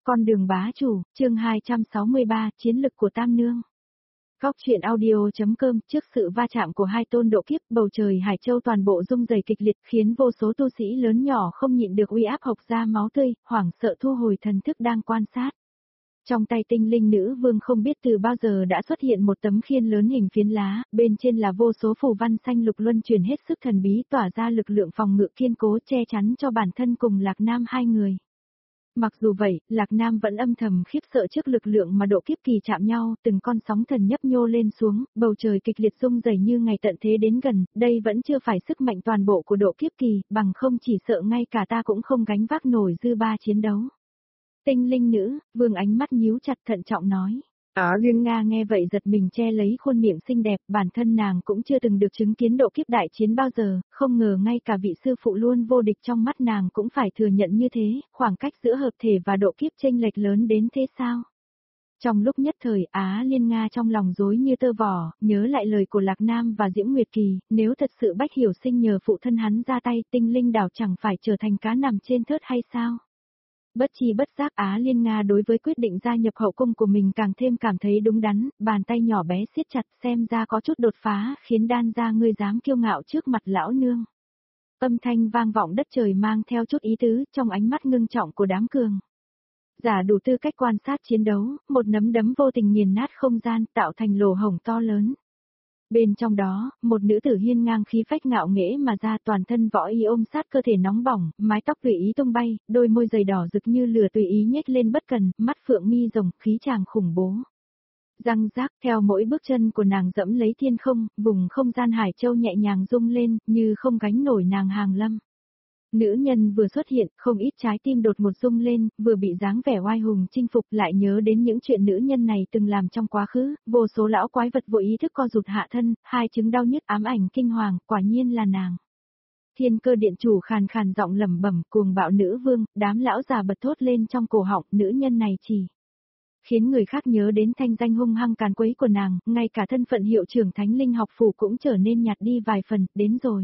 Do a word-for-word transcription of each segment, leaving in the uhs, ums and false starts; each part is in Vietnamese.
Con đường bá chủ, chương hai trăm sáu mươi ba, chiến lực của Tam Nương. Góc truyện audio.com, trước sự va chạm của hai tôn độ kiếp, bầu trời Hải Châu toàn bộ rung rẩy kịch liệt, khiến vô số tu sĩ lớn nhỏ không nhịn được uy áp hộc ra máu tươi, hoảng sợ thu hồi thần thức đang quan sát. Trong tay tinh linh nữ vương không biết từ bao giờ đã xuất hiện một tấm khiên lớn hình phiến lá, bên trên là vô số phù văn xanh lục luân chuyển hết sức thần bí, tỏa ra lực lượng phòng ngự kiên cố che chắn cho bản thân cùng Lạc Nam hai người. Mặc dù vậy, Lạc Nam vẫn âm thầm khiếp sợ trước lực lượng mà độ kiếp kỳ chạm nhau, từng con sóng thần nhấp nhô lên xuống, bầu trời kịch liệt rung rẩy như ngày tận thế đến gần, đây vẫn chưa phải sức mạnh toàn bộ của độ kiếp kỳ, bằng không chỉ sợ ngay cả ta cũng không gánh vác nổi dư ba chiến đấu. Tinh linh nữ, vương ánh mắt nhíu chặt thận trọng nói. Á Liên Nga nghe vậy giật mình che lấy khuôn miệng xinh đẹp, bản thân nàng cũng chưa từng được chứng kiến độ kiếp đại chiến bao giờ, không ngờ ngay cả vị sư phụ luôn vô địch trong mắt nàng cũng phải thừa nhận như thế, khoảng cách giữa hợp thể và độ kiếp chênh lệch lớn đến thế sao? Trong lúc nhất thời Á Liên Nga trong lòng rối như tơ vò, nhớ lại lời của Lạc Nam và Diễm Nguyệt Kỳ, nếu thật sự Bách Hiểu Sinh nhờ phụ thân hắn ra tay, tinh linh đảo chẳng phải trở thành cá nằm trên thớt hay sao? Bất chi bất giác Á Liên Nga đối với quyết định gia nhập hậu cung của mình càng thêm cảm thấy đúng đắn, bàn tay nhỏ bé siết chặt xem ra có chút đột phá, khiến đan ra ngươi dám kiêu ngạo trước mặt lão nương. Âm thanh vang vọng đất trời mang theo chút ý tứ trong ánh mắt ngưng trọng của đám cường giả đủ tư cách quan sát chiến đấu, một nắm đấm vô tình nghiền nát không gian tạo thành lỗ hổng to lớn. Bên trong đó, một nữ tử hiên ngang khí phách ngạo nghễ mà ra toàn thân võ y ôm sát cơ thể nóng bỏng, mái tóc tùy ý tung bay, đôi môi dày đỏ rực như lửa tùy ý nhếch lên bất cần, mắt phượng mi rồng, khí chàng khủng bố. Răng rác theo mỗi bước chân của nàng dẫm lấy thiên không, vùng không gian Hải Châu nhẹ nhàng rung lên, như không gánh nổi nàng hàng lâm. Nữ nhân vừa xuất hiện, không ít trái tim đột một rung lên, vừa bị dáng vẻ oai hùng chinh phục lại nhớ đến những chuyện nữ nhân này từng làm trong quá khứ, vô số lão quái vật vô ý thức co rụt hạ thân, hai chứng đau nhức ám ảnh kinh hoàng, quả nhiên là nàng. Thiên Cơ điện chủ khàn khàn giọng lẩm bẩm, cuồng bạo nữ vương, đám lão già bật thốt lên trong cổ họng, nữ nhân này chỉ khiến người khác nhớ đến thanh danh hung hăng càn quấy của nàng, ngay cả thân phận hiệu trưởng Thánh Linh học phủ cũng trở nên nhạt đi vài phần, đến rồi.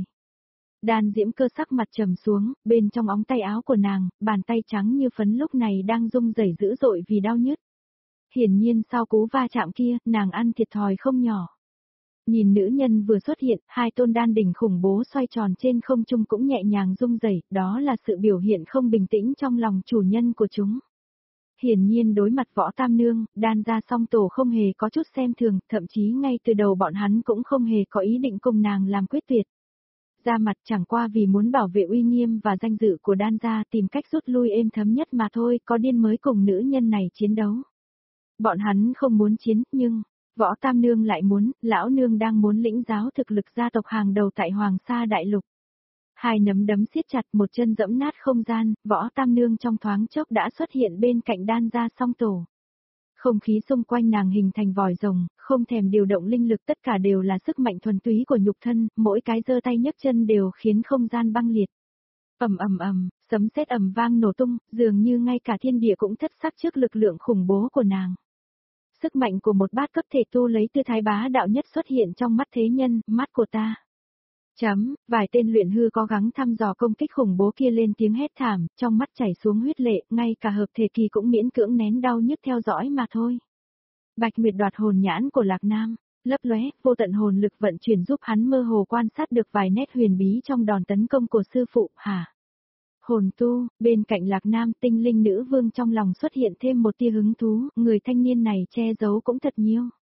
Đan Diễm Cơ sắc mặt trầm xuống, bên trong ống tay áo của nàng, bàn tay trắng như phấn lúc này đang rung rẩy dữ dội vì đau nhức. Hiển nhiên sau cú va chạm kia, nàng ăn thiệt thòi không nhỏ. Nhìn nữ nhân vừa xuất hiện, hai tôn đan đỉnh khủng bố xoay tròn trên không trung cũng nhẹ nhàng rung rẩy, đó là sự biểu hiện không bình tĩnh trong lòng chủ nhân của chúng. Hiển nhiên đối mặt Võ Tam Nương, đan gia song tổ không hề có chút xem thường, thậm chí ngay từ đầu bọn hắn cũng không hề có ý định cùng nàng làm quyết tuyệt. Ra mặt chẳng qua vì muốn bảo vệ uy nghiêm và danh dự của đan gia tìm cách rút lui êm thấm nhất mà thôi, có điên mới cùng nữ nhân này chiến đấu. Bọn hắn không muốn chiến, nhưng Võ Tam Nương lại muốn, lão nương đang muốn lĩnh giáo thực lực gia tộc hàng đầu tại Hoàng Sa Đại Lục. Hai nắm đấm siết chặt, một chân dẫm nát không gian, Võ Tam Nương trong thoáng chốc đã xuất hiện bên cạnh đan gia song tổ. Không khí xung quanh nàng hình thành vòi rồng, không thèm điều động linh lực, tất cả đều là sức mạnh thuần túy của nhục thân, mỗi cái giơ tay nhấc chân đều khiến không gian băng liệt. Ầm ầm ầm, sấm sét ầm vang nổ tung, dường như ngay cả thiên địa cũng thất sắc trước lực lượng khủng bố của nàng. Sức mạnh của một bát cấp thể tu lấy tư thái bá đạo nhất xuất hiện trong mắt thế nhân, mắt của ta. Chấm, vài tên luyện hư có gắng thăm dò công kích khủng bố kia lên tiếng hét thảm, trong mắt chảy xuống huyết lệ, ngay cả hợp thể kỳ cũng miễn cưỡng nén đau nhức theo dõi mà thôi. Bạch Nguyệt đoạt hồn nhãn của Lạc Nam, lấp lóe, vô tận hồn lực vận chuyển giúp hắn mơ hồ quan sát được vài nét huyền bí trong đòn tấn công của sư phụ, hả? Hồn tu, bên cạnh Lạc Nam, tinh linh nữ vương trong lòng xuất hiện thêm một tia hứng thú, người thanh niên này che giấu cũng thật nhiều.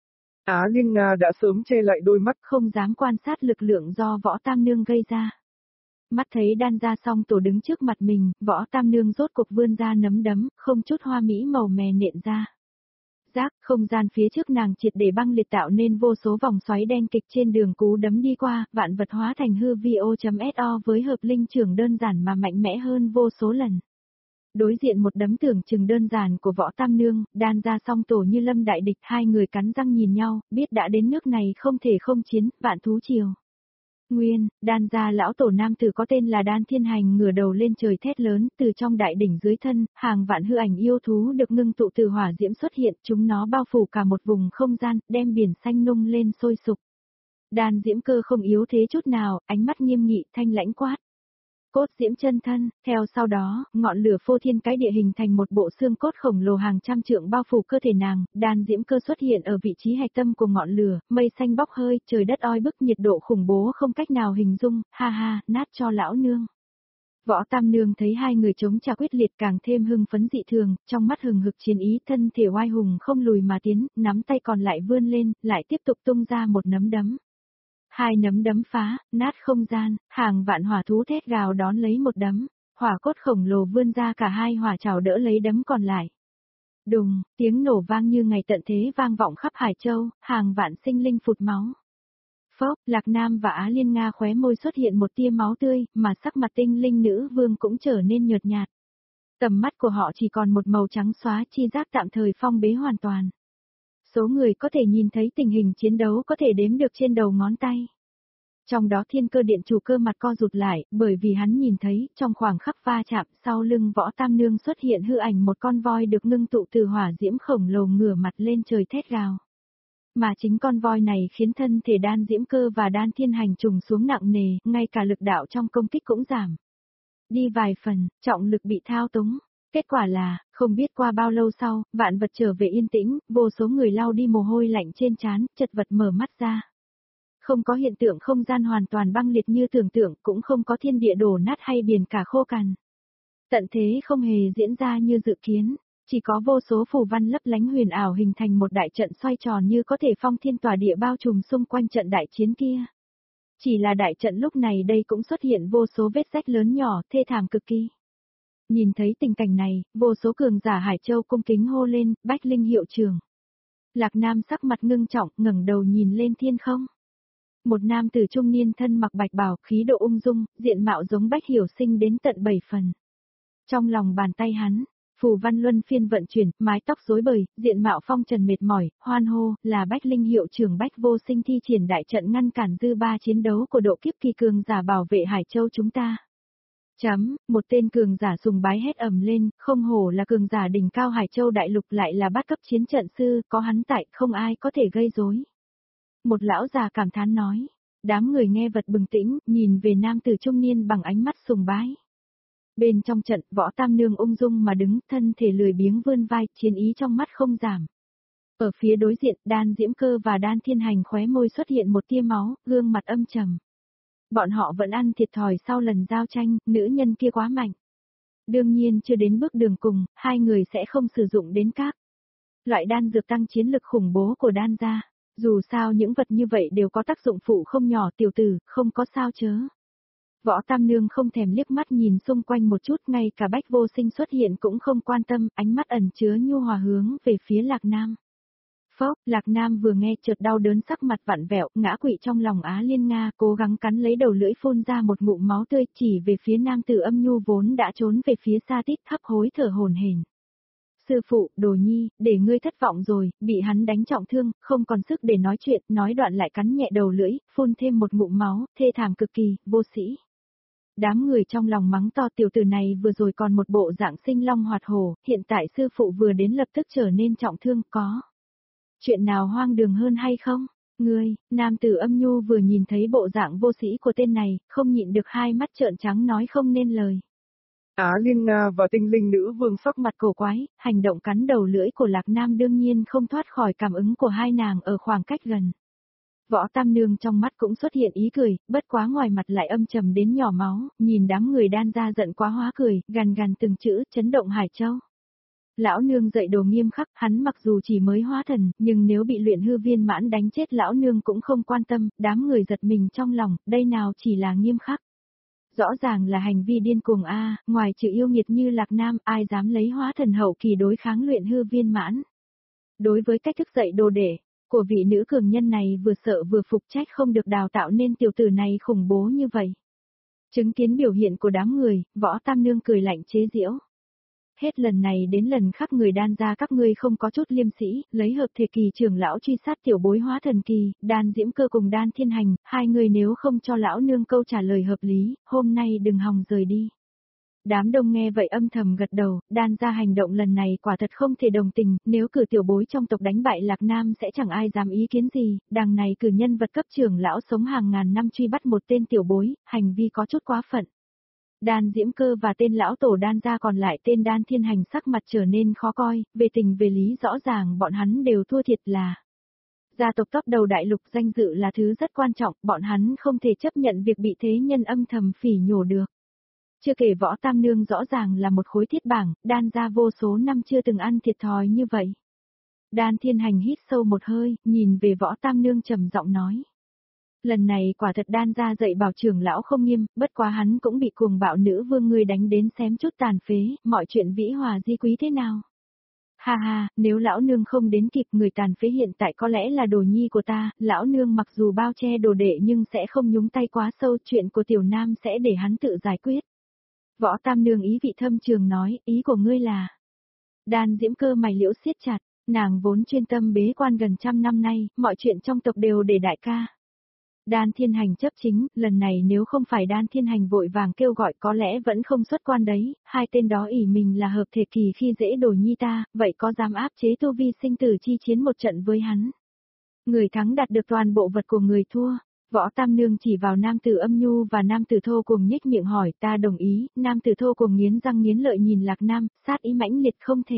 Á Liên Nga đã sớm che lại đôi mắt, không dám quan sát lực lượng do Võ Tam Nương gây ra. Mắt thấy đan gia song tổ đứng trước mặt mình, Võ Tam Nương rốt cuộc vươn ra nấm đấm, không chút hoa mỹ màu mè nện ra. Giác, không gian phía trước nàng triệt để băng liệt tạo nên vô số vòng xoáy đen kịch trên đường cú đấm đi qua, vạn vật hóa thành hư vi o.so với hợp linh trưởng đơn giản mà mạnh mẽ hơn vô số lần. Đối diện một đấm tưởng chừng đơn giản của Võ Tam Nương, đan ra song tổ như lâm đại địch, hai người cắn răng nhìn nhau, biết đã đến nước này không thể không chiến, vạn thú triều. Nguyên, đan gia lão tổ nam tử có tên là Đan Thiên Hành ngửa đầu lên trời thét lớn, từ trong đại đỉnh dưới thân, hàng vạn hư ảnh yêu thú được ngưng tụ từ hỏa diễm xuất hiện, chúng nó bao phủ cả một vùng không gian, đem biển xanh nung lên sôi sục. Đan Diễm Cơ không yếu thế chút nào, ánh mắt nghiêm nghị, thanh lãnh quát. cốt diễm chân thân, theo sau đó, ngọn lửa phô thiên cái địa hình thành một bộ xương cốt khổng lồ hàng trăm trượng bao phủ cơ thể nàng, đan diễm cơ xuất hiện ở vị trí hạch tâm của ngọn lửa, mây xanh bốc hơi, trời đất oi bức, nhiệt độ khủng bố không cách nào hình dung, ha ha, nát cho lão nương. Võ Tam Nương thấy hai người chống trả quyết liệt càng thêm hưng phấn dị thường, trong mắt hừng hực chiến ý, thân thể oai hùng không lùi mà tiến, nắm tay còn lại vươn lên, lại tiếp tục tung ra một nắm đấm. Hai nắm đấm phá, nát không gian, hàng vạn hỏa thú thét gào đón lấy một đấm, hỏa cốt khổng lồ vươn ra, cả hai hỏa trảo đỡ lấy đấm còn lại. Đùng, tiếng nổ vang như ngày tận thế vang vọng khắp Hải Châu, hàng vạn sinh linh phụt máu. Phốc, Lạc Nam và Á Liên Nga khóe môi xuất hiện một tia máu tươi, mà sắc mặt tinh linh nữ vương cũng trở nên nhợt nhạt. Tầm mắt của họ chỉ còn một màu trắng xóa, chi giác tạm thời phong bế hoàn toàn. Số người có thể nhìn thấy tình hình chiến đấu có thể đếm được trên đầu ngón tay. Trong đó Thiên Cơ Điện chủ cơ mặt co rụt lại, bởi vì hắn nhìn thấy, trong khoảng khắc va chạm, sau lưng Võ Tam Nương xuất hiện hư ảnh một con voi được ngưng tụ từ hỏa diễm khổng lồ ngửa mặt lên trời thét gào. Mà chính con voi này khiến thân thể đan diễm cơ và đan thiên hành trùng xuống nặng nề, ngay cả lực đạo trong công kích cũng giảm. Đi vài phần, trọng lực bị thao túng. Kết quả là, không biết qua bao lâu sau, vạn vật trở về yên tĩnh, vô số người lau đi mồ hôi lạnh trên trán, chật vật mở mắt ra. Không có hiện tượng không gian hoàn toàn băng liệt như tưởng tượng, cũng không có thiên địa đổ nát hay biển cả khô cằn. Tận thế không hề diễn ra như dự kiến, chỉ có vô số phù văn lấp lánh huyền ảo hình thành một đại trận xoay tròn như có thể phong thiên tỏa địa bao trùm xung quanh trận đại chiến kia. Chỉ là đại trận lúc này đây cũng xuất hiện vô số vết rách lớn nhỏ, thê thảm cực kỳ. Nhìn thấy tình cảnh này, vô số cường giả Hải Châu cung kính hô lên, Bách Linh hiệu trưởng. Lạc Nam sắc mặt ngưng trọng, ngẩng đầu nhìn lên thiên không. Một nam tử trung niên thân mặc bạch bào, khí độ ung dung, diện mạo giống Bách Hiểu Sinh đến tận bảy phần. Trong lòng bàn tay hắn, phù văn luân phiên vận chuyển, mái tóc rối bời, diện mạo phong trần mệt mỏi, hoan hô, là Bách Linh hiệu trưởng Bách Vô Sinh thi triển đại trận ngăn cản dư ba chiến đấu của độ kiếp kỳ cường giả bảo vệ Hải Châu chúng ta. Chấm, một tên cường giả sùng bái hét ầm lên, không hổ là cường giả đỉnh cao Hải Châu đại lục, lại là bát cấp chiến trận sư, có hắn tại, không ai có thể gây rối. Một lão già cảm thán nói, đám người nghe vật bừng tĩnh, nhìn về nam tử trung niên bằng ánh mắt sùng bái. Bên trong trận, Võ Tam Nương ung dung mà đứng, thân thể lười biếng vươn vai, chiến ý trong mắt không giảm. Ở phía đối diện, đan diễm cơ và đan thiên hành khóe môi xuất hiện một tia máu, gương mặt âm trầm. Bọn họ vẫn ăn thiệt thòi sau lần giao tranh, nữ nhân kia quá mạnh. Đương nhiên chưa đến bước đường cùng, hai người sẽ không sử dụng đến các loại đan dược tăng chiến lực khủng bố của đan gia. Dù sao những vật như vậy đều có tác dụng phụ không nhỏ, tiểu tử, không có sao chớ. Võ Tam Nương không thèm liếc mắt nhìn xung quanh một chút, ngay cả Bách Vô Sinh xuất hiện cũng không quan tâm, ánh mắt ẩn chứa nhu hòa hướng về phía Lạc Nam. Phốc, Lạc Nam vừa nghe chợt đau đớn, sắc mặt vặn vẹo, ngã quỵ trong lòng Á Liên Nga, cố gắng cắn lấy đầu lưỡi phun ra một ngụm máu tươi, chỉ về phía nam tử âm nhu vốn đã trốn về phía xa tít, hấp hối thở hổn hển. Sư phụ, Đồ Nhi, để ngươi thất vọng rồi, bị hắn đánh trọng thương, không còn sức để nói chuyện, nói đoạn lại cắn nhẹ đầu lưỡi, phun thêm một ngụm máu, thê thảm cực kỳ, vô sĩ. Đám người trong lòng mắng to, tiểu tử này vừa rồi còn một bộ dạng sinh long hoạt hổ, hiện tại sư phụ vừa đến lập tức trở nên trọng thương, có chuyện nào hoang đường hơn hay không? Ngươi, nam tử âm nhu vừa nhìn thấy bộ dạng vô sĩ của tên này, không nhịn được hai mắt trợn trắng nói không nên lời. Á Liên Nga và tinh linh nữ vương sắc mặt cổ quái, hành động cắn đầu lưỡi của Lạc Nam đương nhiên không thoát khỏi cảm ứng của hai nàng ở khoảng cách gần. Võ Tam Nương trong mắt cũng xuất hiện ý cười, bất quá ngoài mặt lại âm trầm đến nhỏ máu, nhìn đám người đan ra giận quá hóa cười, gằn gằn từng chữ, chấn động Hải Châu. Lão nương dạy đồ nghiêm khắc, hắn mặc dù chỉ mới hóa thần, nhưng nếu bị luyện hư viên mãn đánh chết lão nương cũng không quan tâm, đám người giật mình trong lòng, đây nào chỉ là nghiêm khắc. Rõ ràng là hành vi điên cuồng a, ngoài trừ yêu nghiệt như Lạc Nam, ai dám lấy hóa thần hậu kỳ đối kháng luyện hư viên mãn. Đối với cách thức dạy đồ đệ của vị nữ cường nhân này, vừa sợ vừa phục, trách không được đào tạo nên tiểu tử này khủng bố như vậy. Chứng kiến biểu hiện của đám người, Võ Tam Nương cười lạnh chế giễu. Hết lần này đến lần khác người đan ra các ngươi không có chút liêm sĩ, lấy hợp thể kỳ trưởng lão truy sát tiểu bối hóa thần kỳ, đan diễm cơ cùng đan thiên hành, hai người nếu không cho lão nương câu trả lời hợp lý, hôm nay đừng hòng rời đi. Đám đông nghe vậy âm thầm gật đầu, đan ra hành động lần này quả thật không thể đồng tình, nếu cử tiểu bối trong tộc đánh bại Lạc Nam sẽ chẳng ai dám ý kiến gì, đằng này cử nhân vật cấp trưởng lão sống hàng ngàn năm truy bắt một tên tiểu bối, hành vi có chút quá phận. Đan Diễm Cơ và tên lão tổ Đan gia còn lại tên Đan Thiên Hành sắc mặt trở nên khó coi, về tình về lý rõ ràng bọn hắn đều thua thiệt là. Gia tộc top đầu đại lục danh dự là thứ rất quan trọng, bọn hắn không thể chấp nhận việc bị thế nhân âm thầm phỉ nhổ được. Chưa kể Võ Tam Nương rõ ràng là một khối thiết bảng, Đan gia vô số năm chưa từng ăn thiệt thòi như vậy. Đan Thiên Hành hít sâu một hơi, nhìn về Võ Tam Nương trầm giọng nói. Lần này quả thật Đan gia dạy bảo trưởng lão không nghiêm, bất quá hắn cũng bị cuồng bạo nữ vương ngươi đánh đến xém chút tàn phế, mọi chuyện vĩ hòa di quý thế nào? Ha ha, nếu lão nương không đến kịp người tàn phế hiện tại có lẽ là đồ nhi của ta, lão nương mặc dù bao che đồ đệ nhưng sẽ không nhúng tay quá sâu, chuyện của tiểu nam sẽ để hắn tự giải quyết. Võ Tam Nương ý vị thâm trường nói, ý của ngươi là. Đan Diễm Cơ mày liễu siết chặt, nàng vốn chuyên tâm bế quan gần trăm năm nay, mọi chuyện trong tộc đều để đại ca. Đan Thiên Hành chấp chính, lần này nếu không phải Đan Thiên Hành vội vàng kêu gọi có lẽ vẫn không xuất quan đấy, hai tên đó ỷ mình là hợp thể kỳ khi dễ đổi nhi ta, vậy có dám áp chế tu vi sinh tử chi chiến một trận với hắn. Người thắng đạt được toàn bộ vật của người thua, Võ Tam Nương chỉ vào nam tử Âm Nhu và nam tử Thô Cuồng nhếch miệng hỏi ta đồng ý, nam tử Thô Cuồng nghiến răng nghiến lợi nhìn Lạc Nam, sát ý mãnh liệt không thể.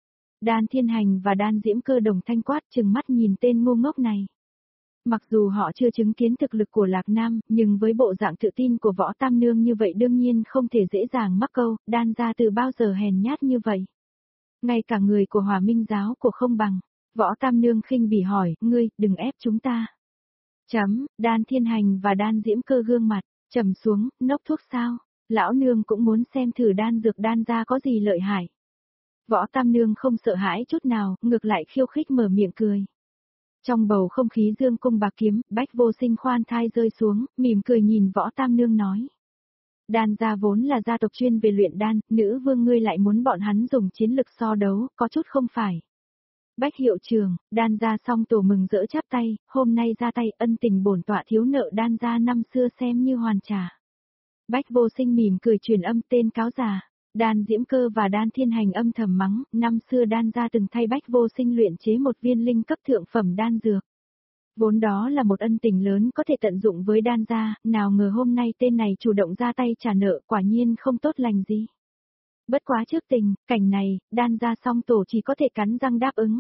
Đan Thiên Hành và Đan Diễm Cơ đồng thanh quát trừng mắt nhìn tên ngu ngốc này. Mặc dù họ chưa chứng kiến thực lực của Lạc Nam, nhưng với bộ dạng tự tin của Võ Tam Nương như vậy đương nhiên không thể dễ dàng mắc câu, Đan gia từ bao giờ hèn nhát như vậy. Ngay cả người của Hòa Minh giáo của không bằng, Võ Tam Nương khinh bỉ hỏi, ngươi, đừng ép chúng ta. Chấm, Đan Thiên Hành và Đan Diễm Cơ gương mặt, trầm xuống, nốc thuốc sao, lão nương cũng muốn xem thử đan dược Đan gia có gì lợi hại. Võ Tam Nương không sợ hãi chút nào, ngược lại khiêu khích mở miệng cười. Trong bầu không khí dương cung bạc kiếm, Bách Vô Sinh khoan thai rơi xuống, mỉm cười nhìn Võ Tam Nương nói. Đan gia vốn là gia tộc chuyên về luyện đan, nữ vương ngươi lại muốn bọn hắn dùng chiến lực so đấu, có chút không phải. Bách hiệu trường, Đan gia song tổ mừng rỡ chắp tay, hôm nay ra tay ân tình bổn tọa thiếu nợ Đan gia năm xưa xem như hoàn trả. Bách Vô Sinh mỉm cười truyền âm tên cáo già. Đan Diễm Cơ và Đan Thiên Hành âm thầm mắng, năm xưa Đan gia từng thay Bách Vô Sinh luyện chế một viên linh cấp thượng phẩm đan dược. Vốn đó là một ân tình lớn có thể tận dụng với Đan gia, nào ngờ hôm nay tên này chủ động ra tay trả nợ, quả nhiên không tốt lành gì. Bất quá trước tình, cảnh này, Đan gia song tổ chỉ có thể cắn răng đáp ứng.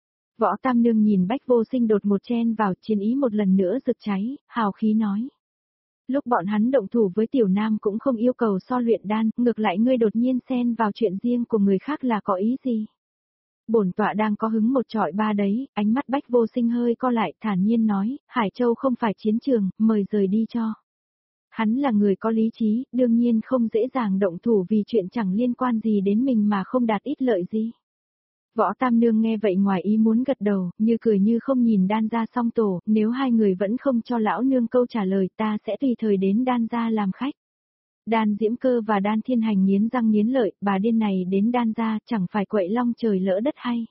Võ Tam Nương nhìn Bách Vô Sinh đột một chen vào, chiến ý một lần nữa rực cháy, hào khí nói. Lúc bọn hắn động thủ với tiểu nam cũng không yêu cầu so luyện đan, ngược lại ngươi đột nhiên xen vào chuyện riêng của người khác là có ý gì? Bổn tọa đang có hứng một trọi ba đấy, ánh mắt Bách Vô Sinh hơi co lại, thản nhiên nói, Hải Châu không phải chiến trường, mời rời đi cho. Hắn là người có lý trí, đương nhiên không dễ dàng động thủ vì chuyện chẳng liên quan gì đến mình mà không đạt ít lợi gì. Võ Tam Nương nghe vậy ngoài ý muốn gật đầu, như cười như không nhìn Đan gia song tổ, nếu hai người vẫn không cho lão nương câu trả lời ta sẽ tùy thời đến Đan gia làm khách. Đan Diễm Cơ và Đan Thiên Hành nghiến răng nghiến lợi, bà điên này đến Đan gia chẳng phải quậy long trời lỡ đất hay.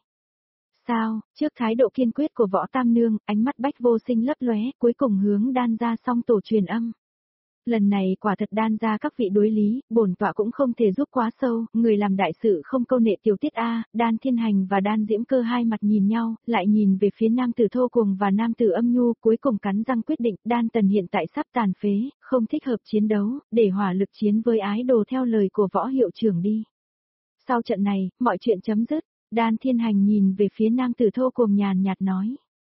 Sao, trước thái độ kiên quyết của Võ Tam Nương, ánh mắt Bách Vô Sinh lấp lóe, cuối cùng hướng Đan gia song tổ truyền âm. Lần này quả thật Đan gia các vị đối lý, bổn tọa cũng không thể giúp quá sâu, người làm đại sự không câu nệ tiểu tiết a. Đan Thiên Hành và Đan Diễm Cơ hai mặt nhìn nhau, lại nhìn về phía nam tử Thô Cuồng và nam tử Âm Nhu, cuối cùng cắn răng quyết định, Đan Tần hiện tại sắp tàn phế, không thích hợp chiến đấu, để hỏa lực chiến với ái đồ theo lời của Võ hiệu trưởng đi. Sau trận này, mọi chuyện chấm dứt, Đan Thiên Hành nhìn về phía nam tử Thô Cuồng nhàn nhạt nói.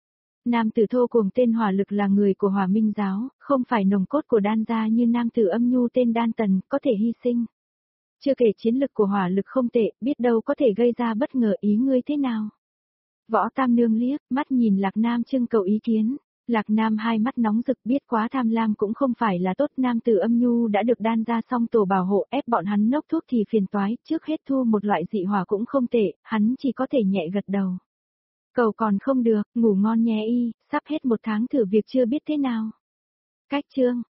Nam tử Thô Cuồng tên Hỏa Lực là người của Hỏa Minh giáo, không phải nồng cốt của Đan gia như nam tử Âm Nhu tên Đan Tần, có thể hy sinh. Chưa kể chiến lực của Hỏa Lực không tệ, biết đâu có thể gây ra bất ngờ ý ngươi thế nào. Võ Tam Nương liếc, mắt nhìn Lạc Nam trưng cầu ý kiến. Lạc Nam hai mắt nóng rực biết quá tham lam cũng không phải là tốt, nam tử Âm Nhu đã được Đan gia song tổ bảo hộ, ép bọn hắn nốc thuốc thì phiền toái, trước hết thu một loại dị hỏa cũng không tệ, hắn chỉ có thể nhẹ gật đầu. Cầu còn không được, ngủ ngon nhé y, sắp hết một tháng thử việc chưa biết thế nào. Cách chương